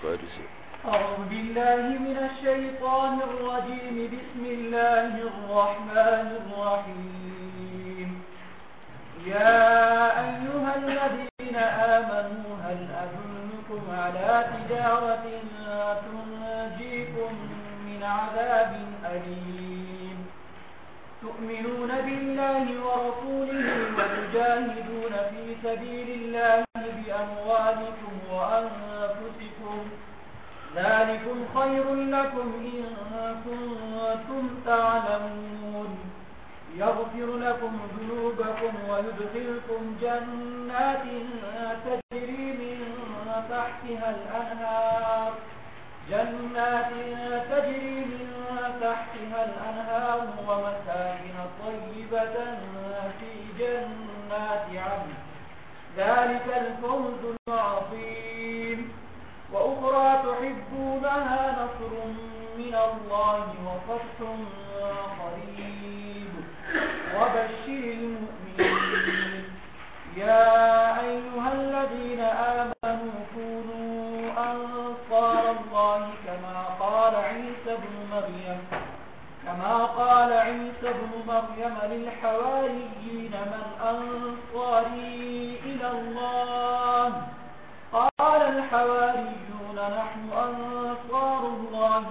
أعوذ بالله من الشيطان الرجيم. بسم الله الرحمن الرحيم. يا أيها الذين آمنوا هل أدلكم على تجارة تنجيكم من عذاب أليم تؤمنون بالله ورسوله وتجاهدون في سبيل الله بأموالكم وأنفسكم ذلكم خير لكم إن كنتم تعلمون يغفر لكم ذنوبكم ويدخلكم جنات تجري من تحتها الأنهار ومساكن طيبة في جنات عدن ذلك الفوز العظيم. وأخرى تحبونها نصر من الله وفتح قريب وبشر المؤمنين. يا أيها الذين آمنوا كونوا أنصار الله كما قال عيسى بن مريم للحواريين من أنصاري إلى الله قال الحواريون نحن أنصار الله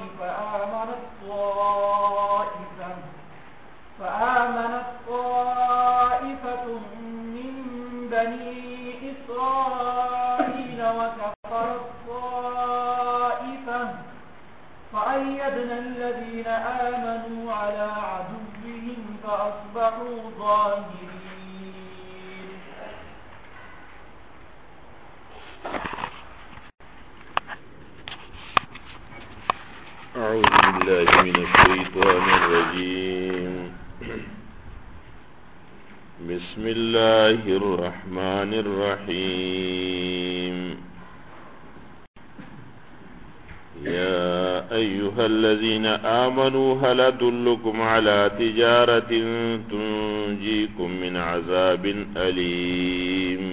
فآمنت طائفة من بني إسرائيل وكفرت طائفة فأيدنا الذين آمنوا على عدوهم فأصبحوا ظاهرين. أعوذ بالله من الشيطان الرجيم. بسم الله الرحمن الرحيم. يا أيها الذين آمنوا هل أدلكم على تجارة تنجيكم من عذاب أليم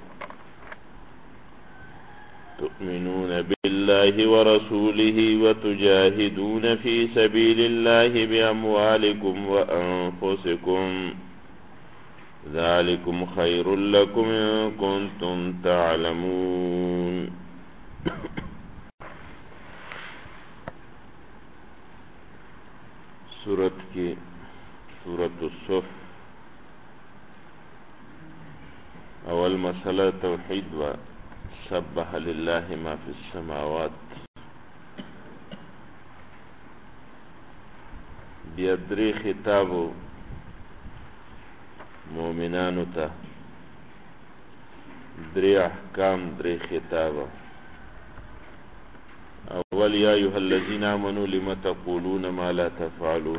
تؤمنون بالله ورسوله وتجاهدون في سبيل الله بأموالكم وأنفسكم ذلكم خير لكم إن كنتم تعلمون. سورة الصف اول مسئلہ توحید و سبح لله ما في السماوات. بیا درې خطابو مؤمنانو ته، درې احکام، درې خطابه. اول یا ایها الذین آمنوا لم تقولون ما لا تفعلون،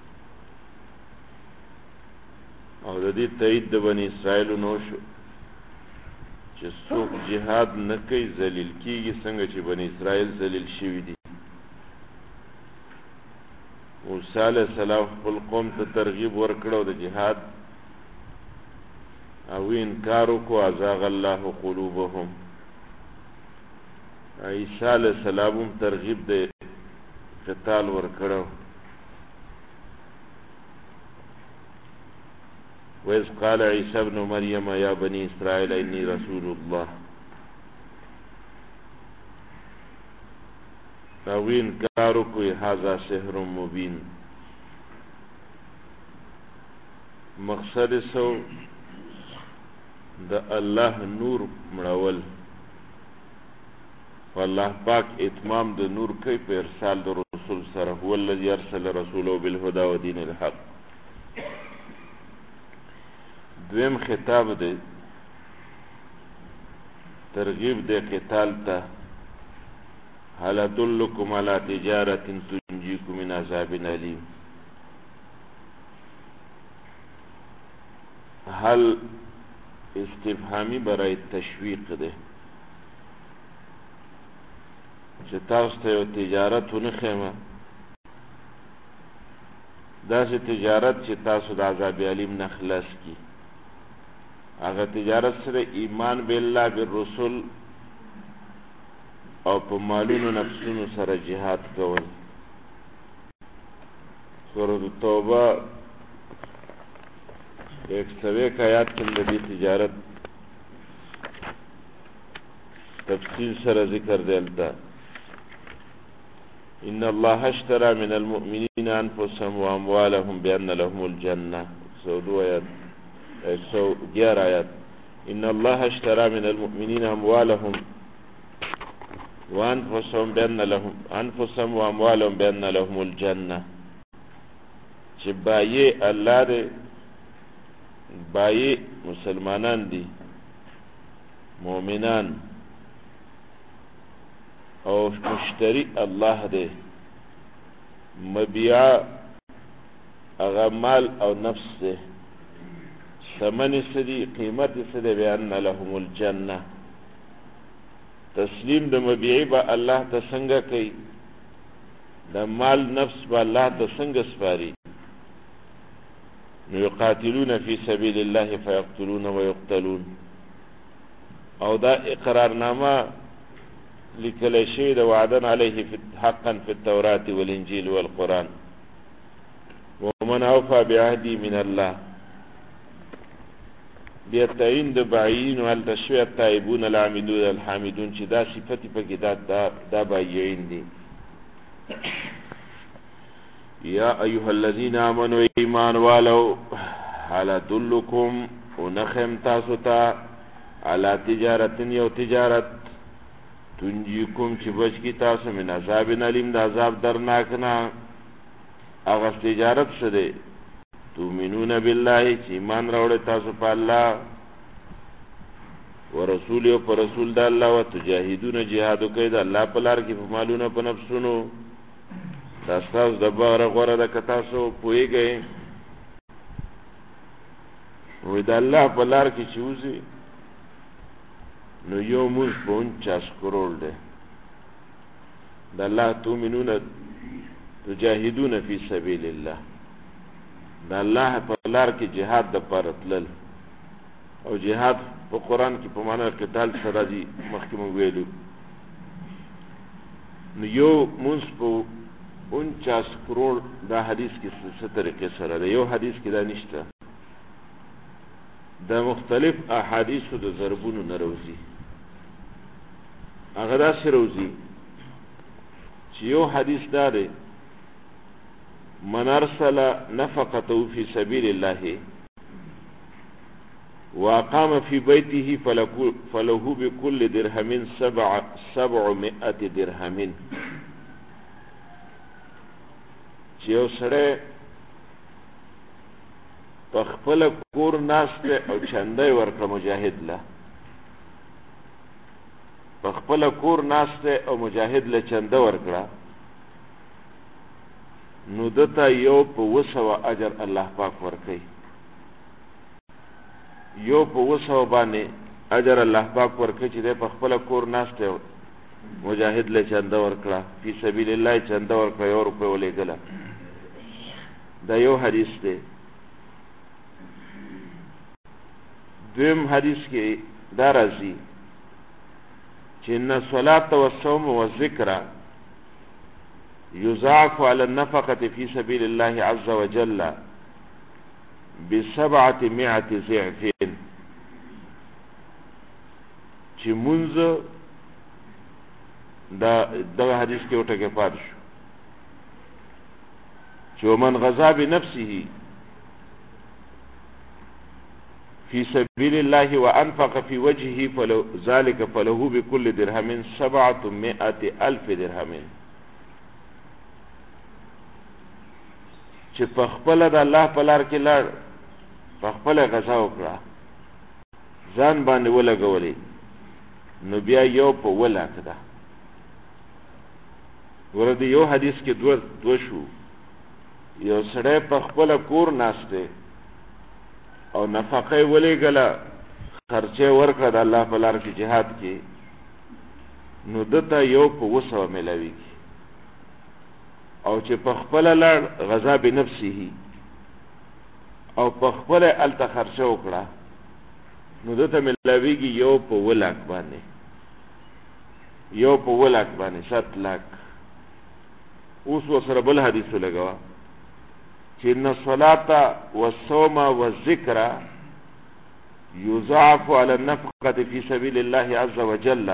او د دې تایید د بنی اسرائیل نو شو چې څوک جهاد نه کوي ذلیل کیږي، څنګه چې بنی اسرائیل ذلیل شوي دي. موسی علیه السلام خپل قوم ته ترغیب ورکړ او د جهاد او انکار وکړو، ازاغ الله قلوبهم. عیسی علیه السلام هم ترغیب د قتال ورکړو. وإذ قال عيسى ابن مريم يا بني إسرائيل إني رسول الله. او انکار کوي هذا سحر مبين. مقصد سو د الله نور مړول، والله پاک اتمام د نور کوي په ارسال د رسول سره. هو الذي ارسل رسوله بالهدى ودين الحق. دویم خطاب دی ترغیب دی قتال ته. هل ادلکم علی تجارة تنجیکم من عذاب علیم. هل استفهامی برای تشویق دی چې تاسو ته یو تجارت ونښیمه، داسې تجارت چې تاسو د عذاب علیم نه خلاص کی. هغه تجارت سره ایمان بالله بالرسول او په مالونو نفسونو سره جهاد کول. سورۃ التوبه 101 آیات کې د دې تجارت تفصیل سره ذکر دلته. ان الله اشترى من المؤمنين انفسهم واموالهم بان لهم الجنه. 111 آیات. ان الله اشترى من المؤمنين اموالهم وانفسهم بان لهم انفسهم واموالهم بان لهم الجنه. چې بایې الله دې بایې مسلمانان دي مؤمنان او مشتری الله دې مبيع اغا مال او نفس دې ثمن سدي قیمت سدي بأن لهم الجنه. تسلیم د مبيعي با الله ته څنګه کوي د مال نفس با الله ته څنګه سپاري. يقاتلون في سبيل الله فيقتلون ويقتلون. او دا اقرارنامه لیکل شوی د وعدن علیه حقا فی التوراة والانجیل والقرآن. ومن اوفى بعهدی من الله. بیا تعین د بعین او التشوی التائبون العامدون الحامدون چې دا صفتی پکې دا بایعین دي. یا ایها الذین آمنوا ایمان والو هل ادلکم ونخم تاسو ته علی تجارت یو تجارت تنجیکم چې بچ کی تاسو من عذاب علیم د عذاب درناک نه. هغه تجارت څه دی؟ تؤمنون بالله چې ایمان راوړی تاسو په الله ورسول او په رسول د الله او تجاهدون جهاد کوي د الله په لار کې په مالونو په نفسونو. دا تاسو د بغره غوړه د کتاسو پويږئ وې د الله په لار کې چوزي نو یو موږ 50 کروڑ ده د الله تؤمنون تجاهدون فی سبیل الله. د الله په لار کې جهاد د پرتلل او جهاد په قران کې په معنا قتال سره دي مخکې مو ویلو. نو یو موږ په 49 کروڑ دا حدیث کې څه طریقې سره ده. یو حدیث کې دا نشته. دا مختلف احادیثو د ضربونو نروزی. هغه داسې روزي چې یو حدیث دا دی من ارسل نفقته في سبيل الله واقام في بيته فله بكل درهم 700 درهم. چې یو سړی په خپل کور ناسته او چندای ورکړه مجاهد له په خپل کور ناسته او مجاهد له چنده ورکړه نو دته یو په 200 اجر الله پاک ورکړي. یو په 200 باندې اجر الله پاک ورکړي چې په خپل کور ناسته مجاهد له چنده ورکړه فی سبیل الله چنده ورکړه یو روپے ولېګله. دا یو حدیث دی. دویم حدیث کې دا راځي چې ان الصلاة والصوم والذکر يضاعف على النفقة في سبيل الله عز وجل ب700 ضعف. چې منځ دا حدیث کې وټکه پات شو چې من غزا بنفسه في سبيل الله وانفق في وجهه ذلك فله بكل درهم 700,000 درهم. چې په خپل د الله په لار کې لار په خپل غزا وکړه ځان باندې ولګولې نو بیا یو په ولا کده. ورته یو حدیث کې دو شو. یو سړی په خپل کور ناشته او نفقه ولېګله خرچه ورکړه د الله په لار کې jihad کې نو دته یو په 200 ملاوي او چې په خپل لار غزا بنفسه او په خپل الته خرچه وکړه نو دته ملاويږي یو په 1 لاک باندې. یو په ولک باندې 7 لاک. اوس وسره بل حدیث لګوا چې ان الصلاة والصوم والذکر يضاعف على النفقة في سبيل الله عز وجل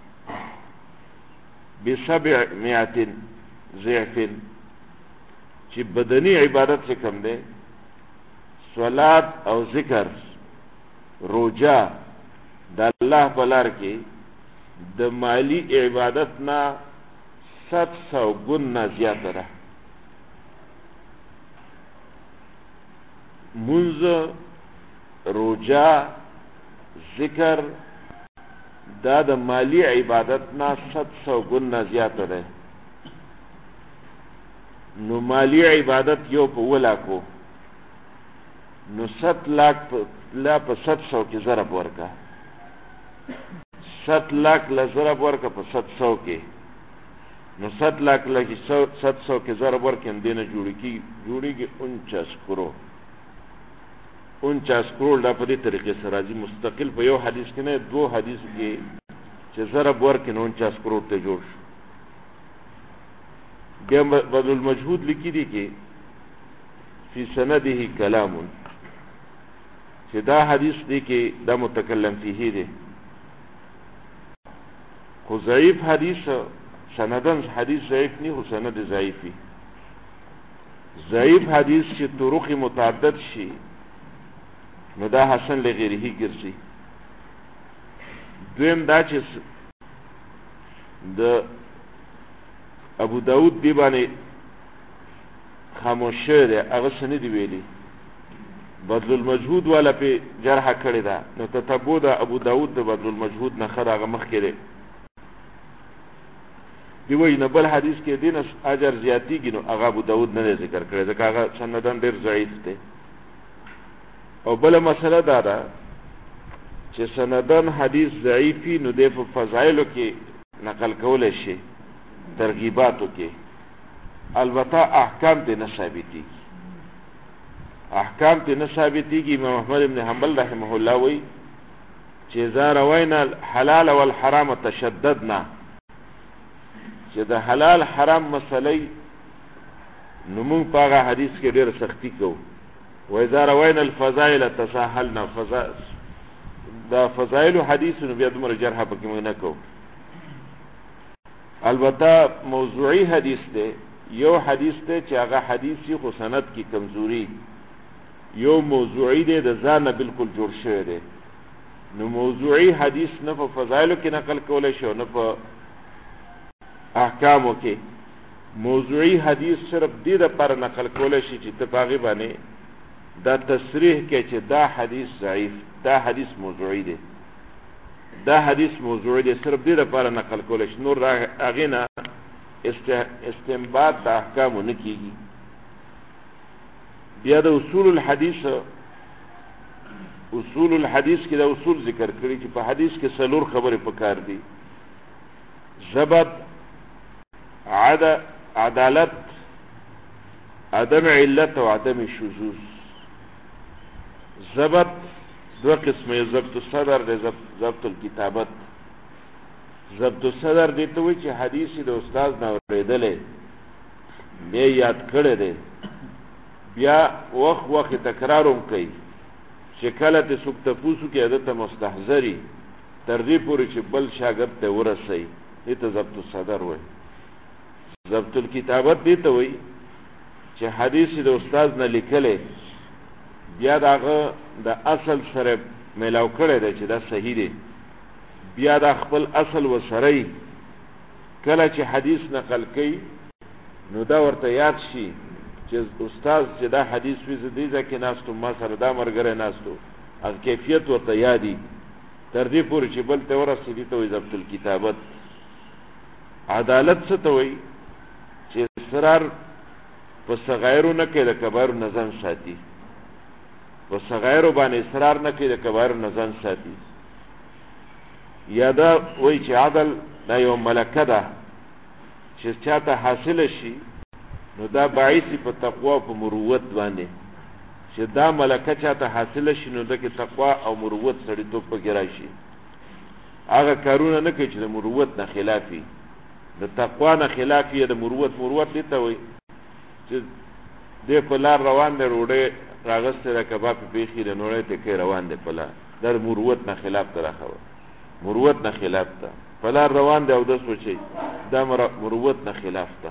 ب700 ضعف. چې بدنی عبادت څه کم ده، صلات او ذکر روجا د الله په لار کې د مالی عبادت نه 700 ګنا زیاته ده. منځ، روجا، ذکر دا د مالی عبادت نه 700 ګنا زیاته ده. نو مالی عبادت یو په ولاکو نو 7 لاک لا په 700 کې ضرب ورکا، 7 لاک لا ضرب ورکا په 700 کې، نو 7 لاک لا 700 کې ضرب ورکا دینه جوړیږي 49 کروڑ. 49 کروڑ دا په دې طریقې سره راځي مستقل په یو حدیث کې نه، دو حدیث کې چې ضرب ورکا 49 کروڑ ته جوړ شو. بیا بدل المجهود لیکي دي کې فی سنده کلام، چې دا حدیث دی کې دا متکلم فيه دی، خو ضعیف حدیث، سندن حدیث ضعیف نه، خو سند ضعیفی. ضعیف حدیث چې طرق متعدد شي نو دا حسن لغیره ګرځي. دویم دا چې د ابو داود دی باندې خاموش دی، هغه سند دی ویلي، بدل المجهود والا په جرح کړی دا، نو تتبع دا ابو داود د بدل المجهود نه خره هغه مخ کړي دی. وای نه بل حدیث کې دین اجر زیاتیږي، نو هغه ابو داود نه ذکر کړی ځکه هغه سندن ډیر ضعیف دی. او بل مسله دا ده چې سندن حدیث ضعیفی نو د فضایلو کې نقل کول شي، ترغیباتو کې البته احکام دې نه ثابتېږي، احکام ته نه ثابتېږي. امام احمد ابن حنبل رحمه الله وی چې اذا روینا الحلال والحرام تشددنا، چې د حلال حرام مسلې نو موږ په هغه حدیث کې ډېر سختی کوو. و اذا روینا الفضائل تساهلنا، دا فضائل حدیث نو بیا دومره جرح پکې موږ نه کوو. البته موضوعی حدیث دی، یو حدیث دی چې هغه حدیثی خو سند کی کمزوری، یو موضوعی دی د ځان بالکل جوړ شوی دی. نو موضوعی حدیث نه په فضایلو کې نقل کولای شو نه په احکامو کې. موضوعی حدیث صرف دې لپاره نقل کولای شي چې تفاغي باندې دا تصریح کې چې دا حدیث ضعیف، دا حدیث موضوعی دی، دا حدیث موضوعی دی، صرف دې لپاره نقل کولای شي، نور هغه نه استنباط د احکامو نه کیږي. بیا د اصول الحدیث کې دا اصول ذکر کړي چې په حدیث کې څلور خبرې پکار دي: ضبط، عدالت، عدم علت او عدم شذوذ. ضبط دو قسمه، ضبط الصدر دی، ضبط الکتابت. ضبط الصدر دی ته وایي چې حدیث د استاد نه اورېدلې بیا یاد کړی دی، بیا وخت تکرارم کوي چې کله ته څوک تپوسو کې عادت مستحضري تر دې پورې چې بل شاګرد ته ورسي، دې ته ضبط الصدر وایي. ضبط الکتابت دی ته وایي چې حدیث د استاد نه لیکلې بیا دغه د اصل سره ملاو کړی دی چې دا صحیح دی، بیا د خپل اصل وسره کله چې حدیث نقل کوي نو دا ورته یاد شي چې استاد چې دا حدیث وی زدي ځکه ناستو ما سره دا مرګره ناستو، هغه کیفیت ورته یادي تر دې پورې چې بل ته ورسېږي ته وایي ضبط الکتابت. عدالت څه ته وایي چې اصرار په صغایرو نه کوي، د کبایرو نه ځان ساتي، په صغایرو باندې اصرار نه کوي، د کبایرو نه ځان ساتي. یا دا وایي چې عدل دا یو ملکه ده چې چاته حاصله شي نو دا باعث په تقوا او په مروت باندې، چې دا ملکه چاته حاصله شي نو دغه تقوا او مروت سړیتوب پکې راشي. هغه کارونه نه کوي چې د مروت نه خلافي، د تقوا نه خلافي، د مروت لیته وي چې دې په لار روان دی، روډۍ راغستې ده، کباب په پیښې د نوړۍ ته کې روان دی په لار، دا د مروت نه خلاف ته راخوه، مروت نه خلاف ته په لار روان دی او د سوچي دا مروت نه خلاف ته.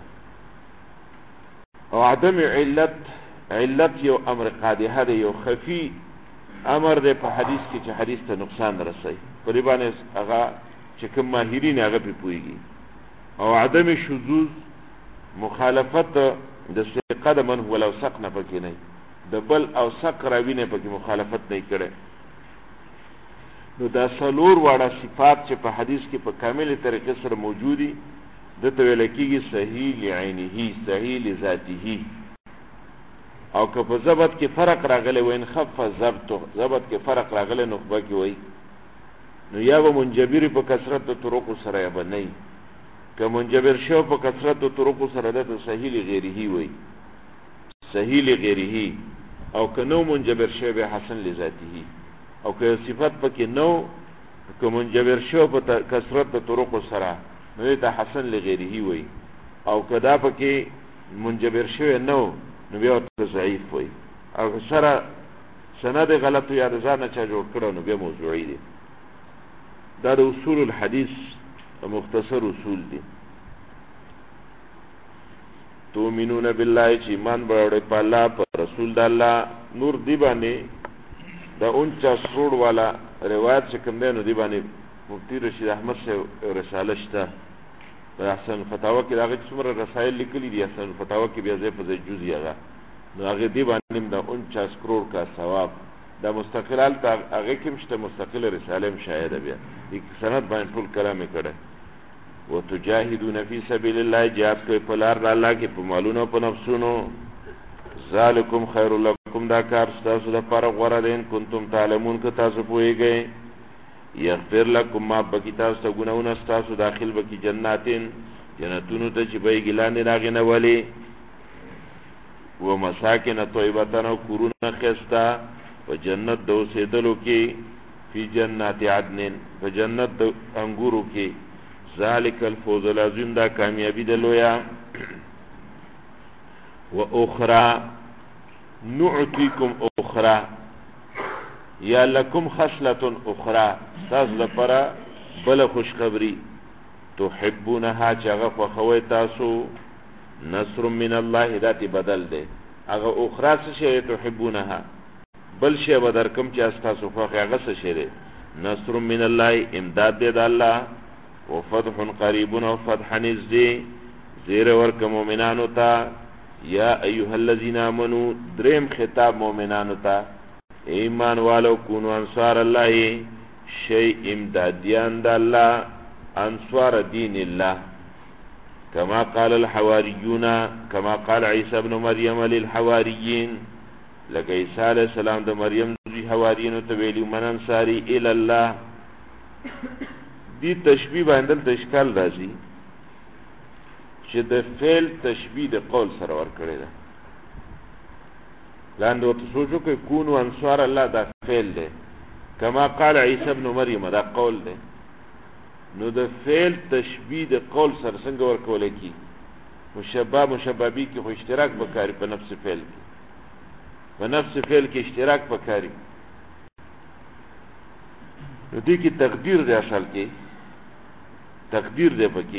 او عدم علت یو امر قادحه دی، یو خفي امر دی په حدیث کې چې حدیث ته نقصان رسوي، په دې باندې هغه چې کوم ماهرین هغه پې پوهېږي. او عدم شذوذ مخالفت د ثقه د من هو الاوثق نه پکې نه، د بل اوثق راوي نه پکې مخالفت نه کړي. نو دا څلور واړه صفات چې په حدیث کې په کامله طریقې سره موجودي، دته ویل کېږي صحیح لعینه، صحیح لذاته. او که په ضبط کې فرق راغلی وین خف ضبط کې فرق راغلی نو خبه کې وای نو یا به منجبر په کثرت د طرق سره یا به نه، که منجبر شو په کثرت د طرق سره د صحیح لغیره وای، صحیح لغیره. او که نو منجبر شو به حسن لذاته. او که صفت پکې نو، که منجبر شو په کثرت د طرق سره نو ته حسن لغیره وای. او که دا پکې منجبر شو نو نو بیا ته ضعیف وای. او سره سند غلط یا ځان نه چا جوړ کړو نو بیا موضوعي دي. دا د اصول الحديث مختصر اصول دي. تؤمنون بالله چې ایمان باندې په الله په رسول د الله نور دی باندې دا 49 کروڑ والا روایت چې کوم دی نو دی باندې مفتی رشید احمد سے رساله شته په احسن فتاوا کې هغه څومره رسائل لیکلي دي، احسن فتاوا کې بیا ځای په ځای جزئی هغه نو هغه دی باندې دا 49 کروڑ کا ثواب دا مستقلال ته هغه کې مشته مستقله رساله مشاهد بیا یک سند باندې ټول کلام کړه. وتجاهدون فی سبیل الله، جهاد کوي په لار د الله کې په مالونو او په نفسونو. ذالکم خیر لکم، دا کار ستاسو لپاره غوره دی، ان کنتم تعلمون که تاسو پوهیږئ. یغفر لکم ما بکی تاسو ته ګناهونه ستاسو، داخل بکی جناتین جنتونو ته چې بیږي لاندې د هغې نه ولې. و مساکن طیبتن، او کورونه ښایسته په جنت د اوسېدلو کې، فی جنات عدن، په جنت د انګورو کې. ذالک الفوز العظیم، دا کامیابی د لویه. و اخرى نعطیکم اخرى، یا لکم خصلة اخرى، تاسو لپاره بل خوشخبری. تحبونها، چې هغه خوښوئ تاسو. نصر من الله، ذات بدل دی. هغه اخرى څه شی؟ تحبونها، بل شی به درکم چې تاسو خوښ هغه څه شی دی؟ نصر من الله، امداد دی د الله. وفتح قریب، او فتح نزدې، زیر ورک مؤمنانو ته. یا ایها الذین آمنوا، دریم خطاب مؤمنانو ته، ایمان والو کونو انصار الله، شی امدادیان د الله، انصار دین الله. کما قال الحواریون، کما قال عیسی ابن مریم للحواریین، لکه عیسی علیہ السلام د مریم زوی حواریینو ته ویلی من انصاری الی الله. دی تشبیه باندې د اشکال راځي چې د فعل تشبیه د قول سره ورکړی ده. لاندې ورته سوچو کې کونو انصار الله دا فعل دی، کما قال عیسی ابن مریم دا قول دی. نو د فعل تشبیه د قول سره څنګه ورکول کی؟ مشبابی کې خو اشتراک وکړي په نفس فعل کې، په نفس فعل کې اشتراک وکړي. نو دې کې تقدیر دی، اصل کې تقدیر دی پکې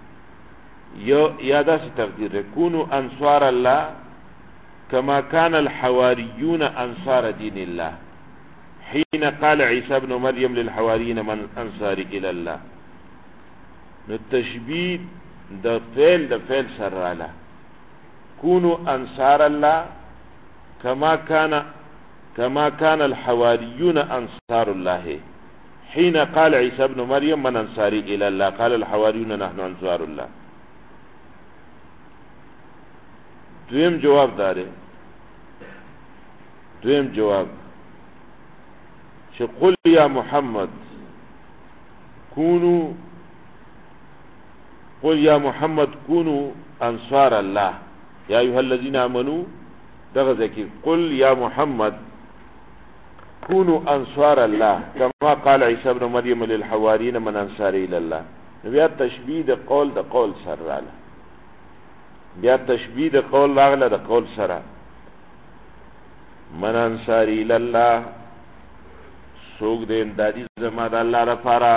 یا داسې تقدیر دی کونو انصار الله کما کان الحواریون انصار دین الله حين قال عیسی ابن مریم للحواریین من انصاری الی الله. نو تشبیه د فعل سره رااله، کونو انصار الله كما كان الحواریون انصار الله حين قال عيسى ابن مريم من انصاري الى الله قال الحواریون نحن انصار الله. دویم جواب داره، دویم جواب چې قل یا محمد كونوا، قل یا محمد كونوا انصار الله یا ایها الذين امنوا. دغه ځکه قل یا محمد كونوا انصار الله كما قال عيسى ابن مريم للحواريين من انصار الى الله. بیا تشبیه د قول سره راغله، بیا تشبیه د قول راغله د قول سره. من انصار الى الله، سوق د امدادي زما د الله لپاره.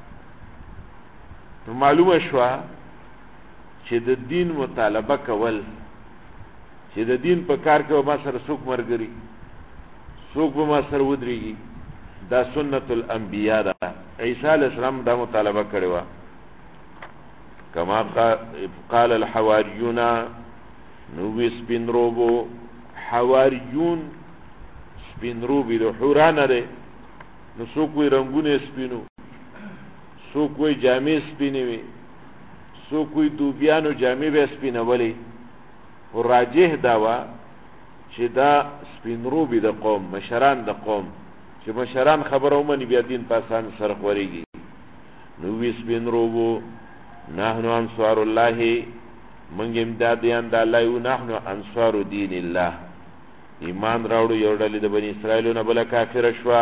معلومه شوه چې د دین مطالبه کول، چې د دین په کار کې ما سره څوک مرګري، څوک به ما سره ودرېږي، دا سنت الانبیاء ده. عیسی علیه السلام دا مطالبه کړې وه. کما قال الحواریون، نو سپین روبو حواریون، سپین روبی د حورانه ده. نو څوک وی رنګونه سپینو، څوک وی جامې سپینې وي، څوک وی دوبیانو جامې به سپینولې. او راجح دا وه چې دا سپین روبی د قوم، مشران د قوم، چې مشران خبره ومني بیا دین په آسان سره خورېږي. نو وی سپین روبو نحنو انصار الله، منګ امدادیان د الله یو، نحنو انصار دین الله. ایمان راوړو یو ډلې د بني اسرائیلو نه بله کافره شوه.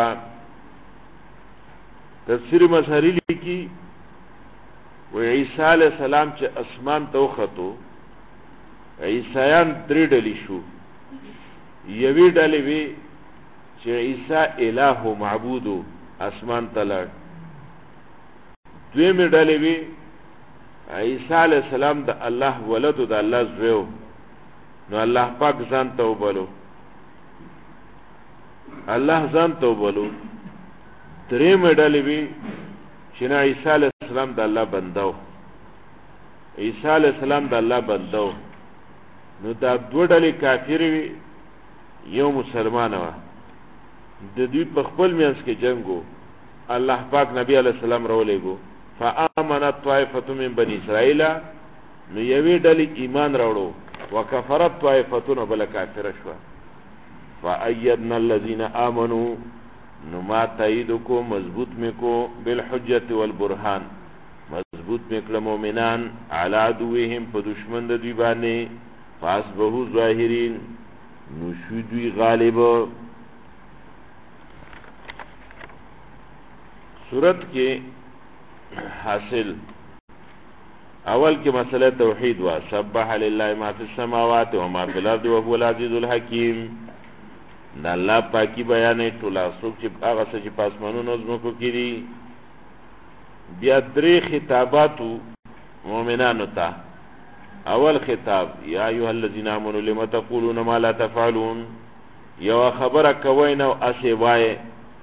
تفسیر مظهری لیکي و عیسی علیه السلام چې اسمان ته وختو، عیسایان درې ډلې شو. یوې ډلې وی چې عیسی الہ و معبود و، اسمان ته لاړ. دویمې ډلې وی عیسی علیه السلام د الله ولد و د الله زوی و، نو الله پاک ځان ته وبلو، الله ځان ته وبلو. درېمې ډلې وی چې نه عیسی علیه السلام د الله بنده و، عیسی علیه السلام د الله بنده و. نو دا دوه ډلې کافرې وي، یو مسلمانه وه. د دوی په خپل منځ کې جنګ و. الله پاک نبی علیه السلام راولېږو، فآمنت طائفة من بني اسرائیل، نو یوې ډلې ایمان راوړو، وکفرت طائفتون بله کافره شوه. فأیدنا الذین آمنوا، نو ما تایید کو، مضبوط می کو، بالحجت والبرهان، مضبوط می کړه مؤمنان، علی عدوهم په دشمن د دوی باندې، فاصبحوا ظاهرین، نو شو دوی غالب. صورت کې حاصل اول کې مسئله توحید وا، سبح لله ما فی السماوات و ما فی الارض وهو العزیز الحکیم. د الله پاکي بیانې ټول څوک چې هغه څه چې په اسمانونو ځمکو کې دي. بیا درې خطاباتو مؤمنانو ته. اول خطاب یا ایها الذین آمنوا لم تقولون ما لا تفعلون، یو خبره کوي نو اسې وایي،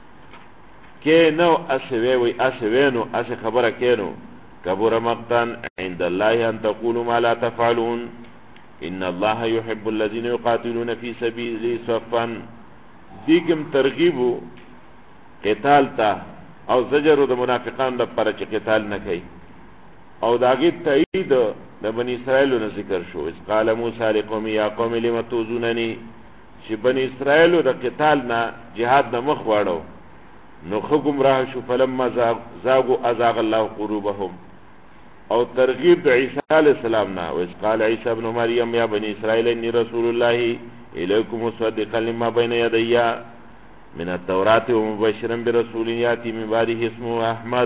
کې نو اسې وی اسې وینو اسې خبره کینو. کبر مقتا عند الله ان تقولوا ما لا تفعلون ان الله يحب الذين يقاتلون في سبيله صفا. دیکم ترغیبو قتال تا او زجرو د منافقان د پر چې قتال نه کوي. او داغه تایید د بنی اسرائیل نه ذکر شو. اس قال موسی لقوم یا قوم لم تؤذونني، چې بنی اسرائیل د قتال نه jihad نه مخ واړو، نو خو گمراه شو. فلما زاغوا ازاغ الله قلوبهم. او ترغیب د عیسی علیہ السلام نه. او اس قال عیسی ابن مریم یا بنی اسرائیل انی رسول الله الیکم مصدقا لما بین یدی من التوراة ومبشرا برسول یاتی من بعده اسمه احمد.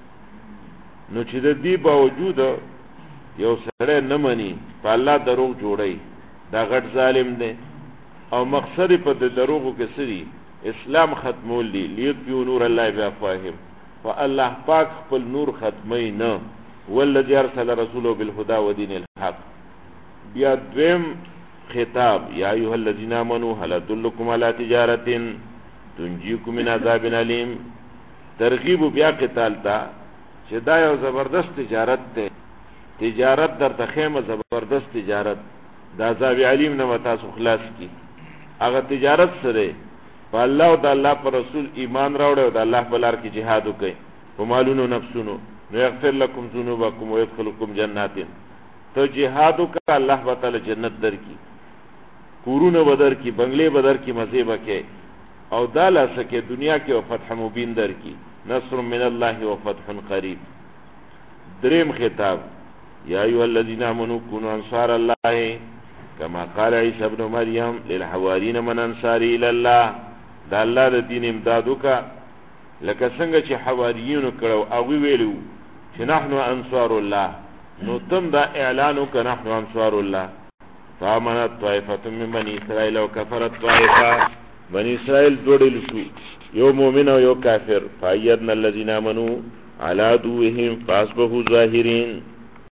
نو چې د دې باوجود یو سره نه مني، په الله دروغ جوړي، دا غټ ظالم دی. او مقصد په دروغو کې سری اسلام ختمول دي، لیطفئوا نور الله بافواههم. فالله پاک خپل نور ختمي نه، والذي ارسل رسوله بالهدى ودين الحق. بیا دویم خطاب یا ایها الذین آمنوا هل ادلکم علی تجارة تنجیکم من عذاب علیم. ترغیب بیا قتال تا چې دا یو زبردست تجارت ده، تجارت در تخیمه زبردست تجارت، دا عذاب علیم نه تاسو خلاص کی. هغه تجارت سره په الله او د الله پر رسول ایمان راوړ او د الله په لار کې jihad وکړي، په مالونو نفسونو، نو یغفر لكم ذنوبکم ويدخلکم جنات. ته jihad وکړه، الله تعالی جنت درکې، کورونه بدر کی، بنگلې بدر کی، مزه وکړي، او دا لاسکه دنیا کې او فتح مبین درکې، نصر من الله وفتح قریب. دریم خطاب یا ایها الذین آمنوا كونوا انصار الله كما قال عيسى ابن مريم للحواريين من انصاري الى الله. د الله د دین امداد وکړه لکه څنګه چې حواریینو کړو او ویلو چې نحنو انصار الله نو تم دا اعلان وکړه نحنو انصار الله فامنت طائفه من بني اسرائيل وكفرت طائفه بني اسرائيل دوړل شو یو مؤمن او یو کافر فایدنا الذين امنوا على عدوهم فاصبحوا ظاهرين